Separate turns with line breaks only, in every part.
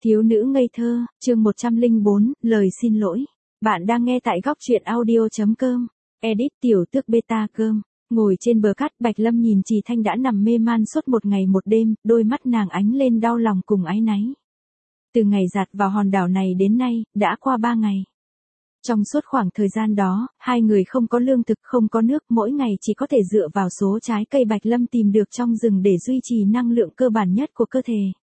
Thiếu nữ ngây thơ, chương 104, lời xin lỗi. Bạn đang nghe tại góc truyện audio.com. Edit tiểu tước beta cơm. Ngồi trên bờ cát, Bạch Lâm nhìn Trì Thanh đã nằm mê man suốt một ngày một đêm, đôi mắt nàng ánh lên đau lòng cùng áy náy. Từ ngày dạt vào hòn đảo này đến nay, đã qua 3 ngày. Trong suốt khoảng thời gian đó, hai người không có lương thực, không có nước, mỗi ngày chỉ có thể dựa vào số trái cây Bạch Lâm tìm được trong rừng để duy trì năng lượng cơ bản nhất của cơ thể.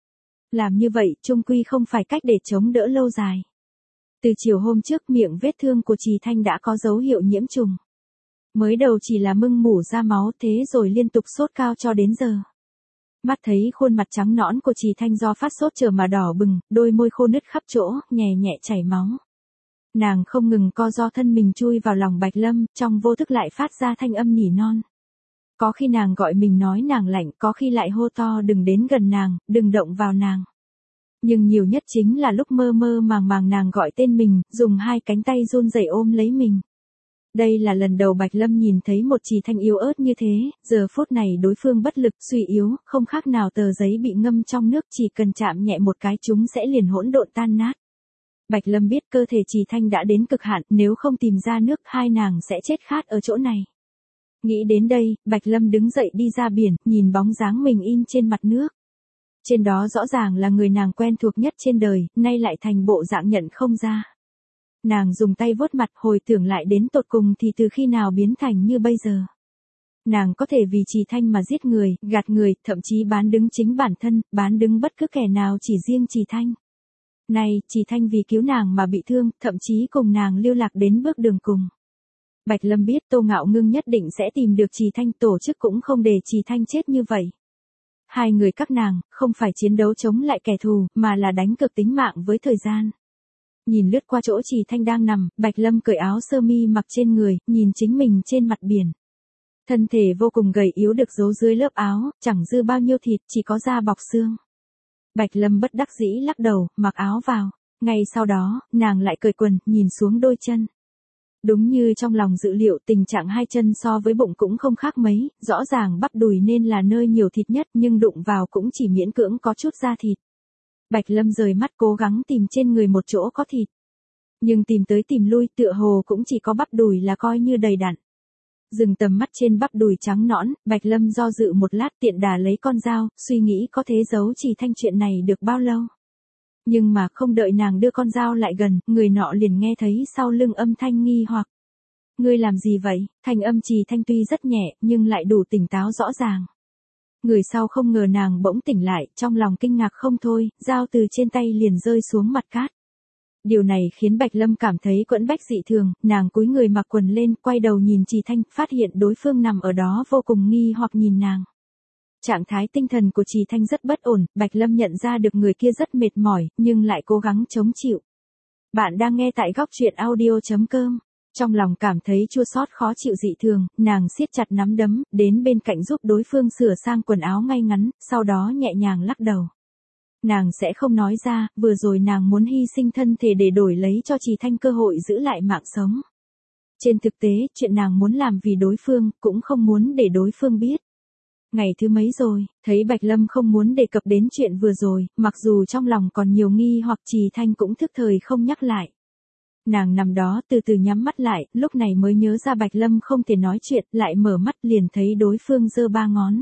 Làm như vậy, chung quy không phải cách để chống đỡ lâu dài. Từ chiều hôm trước, miệng vết thương của Trì Thanh đã có dấu hiệu nhiễm trùng. Mới đầu chỉ là mưng mủ ra máu, thế rồi liên tục sốt cao cho đến giờ. Mắt thấy khuôn mặt trắng nõn của Trì Thanh do phát sốt trở mà đỏ bừng, đôi môi khô nứt khắp chỗ, nhè nhẹ chảy máu. Nàng không ngừng co ro thân mình chui vào lòng Bạch Lâm, trong vô thức lại phát ra thanh âm nỉ non. Có khi nàng gọi mình nói nàng lạnh, có khi lại hô to đừng đến gần nàng, đừng động vào nàng. Nhưng nhiều nhất chính là lúc mơ mơ màng màng nàng gọi tên mình, dùng hai cánh tay run rẩy ôm lấy mình. Đây là lần đầu Bạch Lâm nhìn thấy một Trì Thanh yếu ớt như thế, giờ phút này đối phương bất lực, suy yếu, không khác nào tờ giấy bị ngâm trong nước, chỉ cần chạm nhẹ một cái chúng sẽ liền hỗn độn tan nát. Bạch Lâm biết cơ thể Trì Thanh đã đến cực hạn, nếu không tìm ra nước hai nàng sẽ chết khát ở chỗ này. Nghĩ đến đây, Bạch Lâm đứng dậy đi ra biển, nhìn bóng dáng mình in trên mặt nước. Trên đó rõ ràng là người nàng quen thuộc nhất trên đời, nay lại thành bộ dạng nhận không ra. Nàng dùng tay vuốt mặt hồi tưởng lại đến tột cùng thì từ khi nào biến thành như bây giờ. Nàng có thể vì Trì Thanh mà giết người, gạt người, thậm chí bán đứng chính bản thân, bán đứng bất cứ kẻ nào chỉ riêng Trì Thanh. Này, Trì Thanh vì cứu nàng mà bị thương, thậm chí cùng nàng lưu lạc đến bước đường cùng. Bạch Lâm biết Tô Ngạo Ngưng nhất định sẽ tìm được Trì Thanh, tổ chức cũng không để Trì Thanh chết như vậy. Hai người các nàng, không phải chiến đấu chống lại kẻ thù, mà là đánh cược tính mạng với thời gian. Nhìn lướt qua chỗ Trì Thanh đang nằm, Bạch Lâm cởi áo sơ mi mặc trên người, nhìn chính mình trên mặt biển. Thân thể vô cùng gầy yếu được giấu dưới lớp áo, chẳng dư bao nhiêu thịt, chỉ có da bọc xương. Bạch Lâm bất đắc dĩ lắc đầu, mặc áo vào. Ngay sau đó, nàng lại cởi quần, nhìn xuống đôi chân. Đúng như trong lòng dự liệu, tình trạng hai chân so với bụng cũng không khác mấy, rõ ràng bắp đùi nên là nơi nhiều thịt nhất nhưng đụng vào cũng chỉ miễn cưỡng có chút da thịt. Bạch Lâm rời mắt cố gắng tìm trên người một chỗ có thịt. Nhưng tìm tới tìm lui tựa hồ cũng chỉ có bắp đùi là coi như đầy đặn. Dừng tầm mắt trên bắp đùi trắng nõn, Bạch Lâm do dự một lát tiện đà lấy con dao, suy nghĩ có thế giấu Trì Thanh chuyện này được bao lâu. Nhưng mà không đợi nàng đưa con dao lại gần, người nọ liền nghe thấy sau lưng âm thanh nghi hoặc. Ngươi làm gì vậy? Thanh âm Trì Thanh tuy rất nhẹ, nhưng lại đủ tỉnh táo rõ ràng. Người sau không ngờ nàng bỗng tỉnh lại, trong lòng kinh ngạc không thôi, dao từ trên tay liền rơi xuống mặt cát. Điều này khiến Bạch Lâm cảm thấy quẫn bách dị thường, nàng cúi người mặc quần lên, quay đầu nhìn Trì Thanh, phát hiện đối phương nằm ở đó vô cùng nghi hoặc nhìn nàng. Trạng thái tinh thần của Trì Thanh rất bất ổn, Bạch Lâm nhận ra được người kia rất mệt mỏi, nhưng lại cố gắng chống chịu. Bạn đang nghe tại góc truyện audio.com. Trong lòng cảm thấy chua xót khó chịu dị thường, nàng siết chặt nắm đấm, đến bên cạnh giúp đối phương sửa sang quần áo ngay ngắn, sau đó nhẹ nhàng lắc đầu. Nàng sẽ không nói ra, vừa rồi nàng muốn hy sinh thân thể để đổi lấy cho Trì Thanh cơ hội giữ lại mạng sống. Trên thực tế, chuyện nàng muốn làm vì đối phương, cũng không muốn để đối phương biết. Ngày thứ mấy rồi, thấy Bạch Lâm không muốn đề cập đến chuyện vừa rồi, mặc dù trong lòng còn nhiều nghi hoặc Trì Thanh cũng thức thời không nhắc lại. Nàng nằm đó từ từ nhắm mắt lại, lúc này mới nhớ ra Bạch Lâm không thể nói chuyện, lại mở mắt liền thấy đối phương giơ 3 ngón.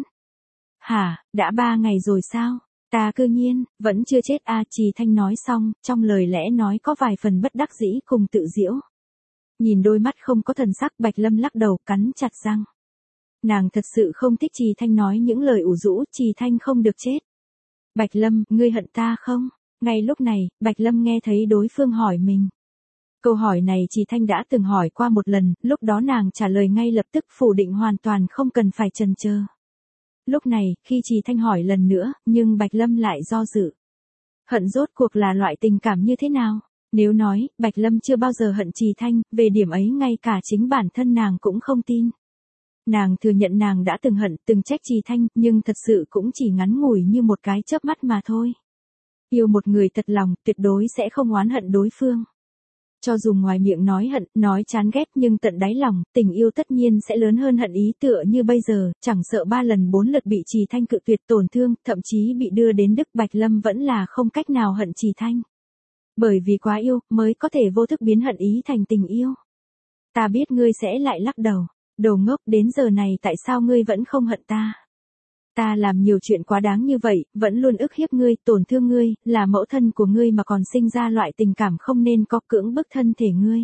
Hả, đã 3 ngày rồi sao? Ta cư nhiên, vẫn chưa chết à, Trì Thanh nói xong, trong lời lẽ nói có vài phần bất đắc dĩ cùng tự giễu. Nhìn đôi mắt không có thần sắc, Bạch Lâm lắc đầu, cắn chặt răng. Nàng thật sự không thích Trì Thanh nói những lời ủ rũ, Trì Thanh không được chết. Bạch Lâm, ngươi hận ta không? Ngay lúc này, Bạch Lâm nghe thấy đối phương hỏi mình. Câu hỏi này Trì Thanh đã từng hỏi qua một lần, lúc đó nàng trả lời ngay lập tức phủ định hoàn toàn không cần phải chần chờ. Lúc này, khi Trì Thanh hỏi lần nữa, nhưng Bạch Lâm lại do dự. Hận rốt cuộc là loại tình cảm như thế nào? Nếu nói, Bạch Lâm chưa bao giờ hận Trì Thanh, về điểm ấy ngay cả chính bản thân nàng cũng không tin. Nàng thừa nhận nàng đã từng hận, từng trách Trì Thanh, nhưng thật sự cũng chỉ ngắn ngủi như một cái chớp mắt mà thôi. Yêu một người thật lòng, tuyệt đối sẽ không oán hận đối phương. Cho dù ngoài miệng nói hận, nói chán ghét nhưng tận đáy lòng, tình yêu tất nhiên sẽ lớn hơn hận ý tựa như bây giờ, chẳng sợ 3 lần 4 lượt bị Trì Thanh cự tuyệt tổn thương, thậm chí bị đưa đến Đức Bạch Lâm vẫn là không cách nào hận Trì Thanh. Bởi vì quá yêu, mới có thể vô thức biến hận ý thành tình yêu. Ta biết ngươi sẽ lại lắc đầu. Đồ ngốc, đến giờ này tại sao ngươi vẫn không hận ta? Ta làm nhiều chuyện quá đáng như vậy, vẫn luôn ức hiếp ngươi, tổn thương ngươi, là mẫu thân của ngươi mà còn sinh ra loại tình cảm không nên có, cưỡng bức thân thể ngươi.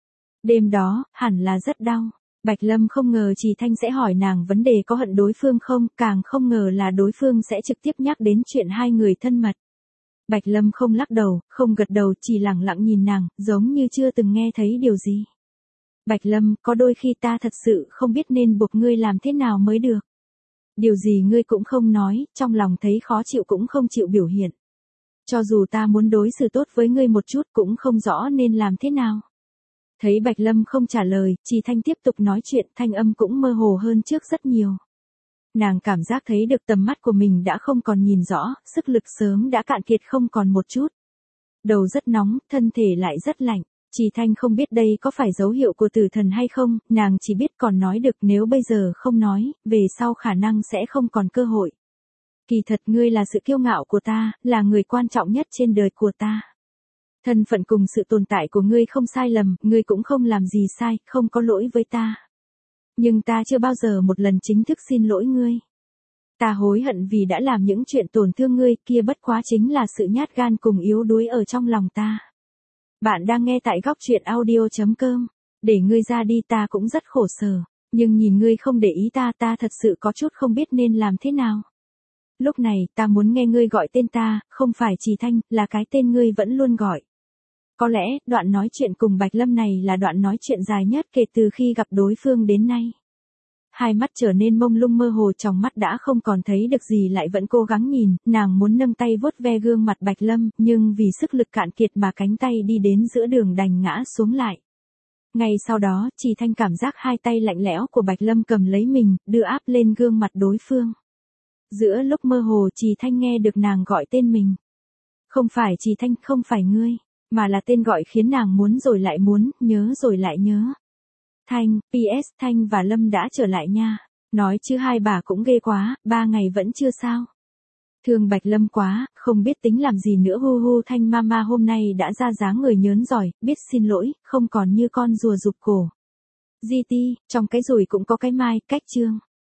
Đêm đó, hẳn là rất đau. Bạch Lâm không ngờ Trì Thanh sẽ hỏi nàng vấn đề có hận đối phương không, càng không ngờ là đối phương sẽ trực tiếp nhắc đến chuyện hai người thân mật. Bạch Lâm không lắc đầu, không gật đầu, chỉ lặng lặng nhìn nàng, giống như chưa từng nghe thấy điều gì. Bạch Lâm, có đôi khi ta thật sự không biết nên buộc ngươi làm thế nào mới được. Điều gì ngươi cũng không nói, trong lòng thấy khó chịu cũng không chịu biểu hiện. Cho dù ta muốn đối xử tốt với ngươi một chút cũng không rõ nên làm thế nào. Thấy Bạch Lâm không trả lời, Trì Thanh tiếp tục nói chuyện, thanh âm cũng mơ hồ hơn trước rất nhiều. Nàng cảm giác thấy được tầm mắt của mình đã không còn nhìn rõ, sức lực sớm đã cạn kiệt không còn một chút. Đầu rất nóng, thân thể lại rất lạnh. Trì Thanh không biết đây có phải dấu hiệu của tử thần hay không, nàng chỉ biết còn nói được, nếu bây giờ không nói, về sau khả năng sẽ không còn cơ hội. Kỳ thật ngươi là sự kiêu ngạo của ta, là người quan trọng nhất trên đời của ta. Thân phận cùng sự tồn tại của ngươi không sai lầm, ngươi cũng không làm gì sai, không có lỗi với ta. Nhưng ta chưa bao giờ một lần chính thức xin lỗi ngươi. Ta hối hận vì đã làm những chuyện tổn thương ngươi, kia bất quá chính là sự nhát gan cùng yếu đuối ở trong lòng ta. Bạn đang nghe tại góc truyện audio.com. Để ngươi ra đi ta cũng rất khổ sở. Nhưng nhìn ngươi không để ý ta, ta thật sự có chút không biết nên làm thế nào. Lúc này, ta muốn nghe ngươi gọi tên ta, không phải Trì Thanh, là cái tên ngươi vẫn luôn gọi. Có lẽ, đoạn nói chuyện cùng Bạch Lâm này là đoạn nói chuyện dài nhất kể từ khi gặp đối phương đến nay. Hai mắt trở nên mông lung mơ hồ, trong mắt đã không còn thấy được gì lại vẫn cố gắng nhìn, nàng muốn nâng tay vuốt ve gương mặt Bạch Lâm, nhưng vì sức lực cạn kiệt mà cánh tay đi đến giữa đường đành ngã xuống lại. Ngay sau đó, Trì Thanh cảm giác hai tay lạnh lẽo của Bạch Lâm cầm lấy mình, đưa áp lên gương mặt đối phương. Giữa lúc mơ hồ Trì Thanh nghe được nàng gọi tên mình. Không phải Trì Thanh, không phải ngươi, mà là tên gọi khiến nàng muốn rồi lại muốn, nhớ rồi lại nhớ. Thanh, PS, Thanh và Lâm đã trở lại nha. Nói chứ hai bà cũng ghê quá, 3 ngày vẫn chưa sao. Thương Bạch Lâm quá, không biết tính làm gì nữa, hu hu. Thanh mama hôm nay đã ra dáng người nhớn giỏi, biết xin lỗi, không còn như con rùa rụt cổ. GT, trong cái rùi cũng có cái mai, cách chương.